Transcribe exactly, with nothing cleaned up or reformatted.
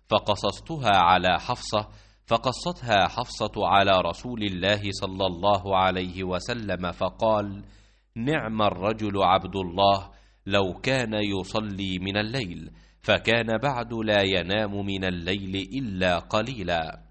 فقصصتها على حفصة، فقصتها حفصة على رسول الله صلى الله عليه وسلم فقال: نعم الرجل عبد الله، لو كان يصلي من الليل، فكان بعد لا ينام من الليل إلا قليلا.